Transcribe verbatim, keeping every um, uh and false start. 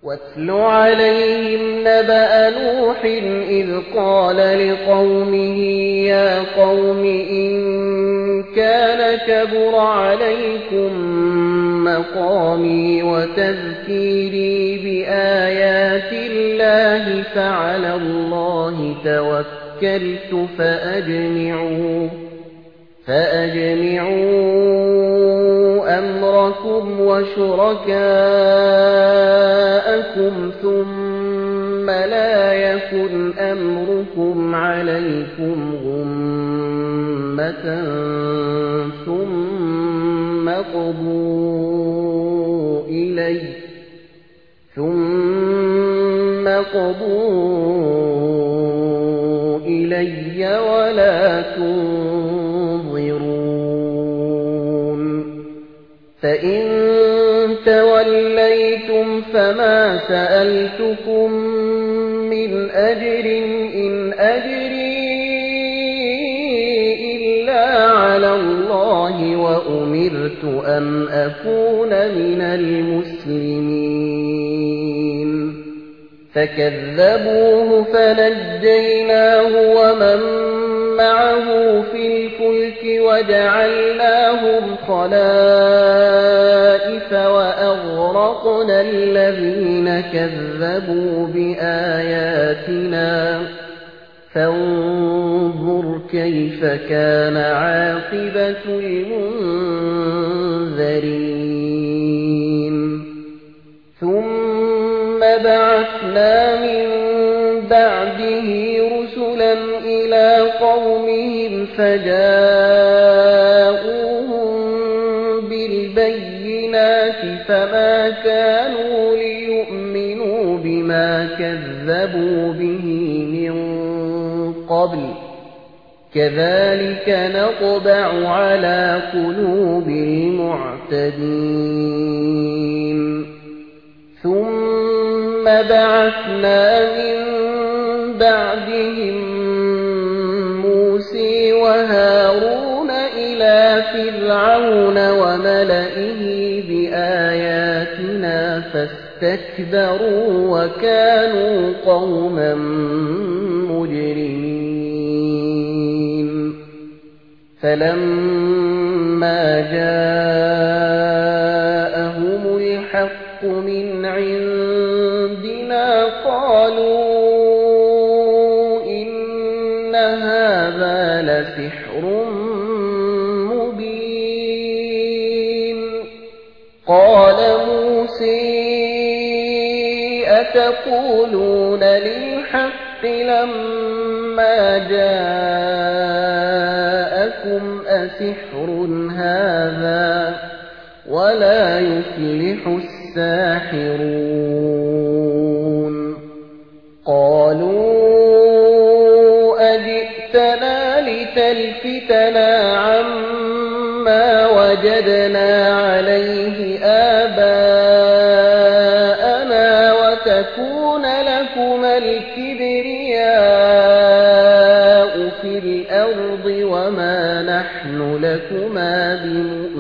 واتل عليهم نبأ نوح إذ قال لقومه يا قوم إن كان كبر عليكم مقامي وتذكيري بآيات الله فعلى الله توكلت فأجمعوا فأجمعوا أمركم وشركاءكم ثم لا يكن أمركم عليكم غمة ثم قضوا إلي ثم قضوا إلي ولا تنظرون فإن توليتم فما سألتكم من أجر إن أجري إلا على الله وأمرت أن أكون من المسلمين فكذبوه فنجيناه ومن معه في الفلك وجعلناهم خلائف وأغرقنا الذين كذبوا بآياتنا فانظر كيف كان عاقبة المنذرين ثم بعثنا من بعده رسلا إلى قومهم فجاءوهم بالبينات فما كانوا ليؤمنوا بما كذبوا به من قبل كذلك نطبع على قلوب المعتدين ثم بعثنا من بعدهم موسى وهارون إلى فرعون وملئه بآياتنا فاستكبروا وكانوا قوما مجرمين فلما جاءهم الحق من عندنا قالوا إن هذا لسحر مبين قال موسى أتقولون للحق لما جاءكم أسحر هذا ولا يفلح الساحرون قالوا أجئتنا لتلفتنا عما وجدنا عليه آباءنا وتكون لكما الكبرياء في الأرض وما نحن لكما بمؤمنين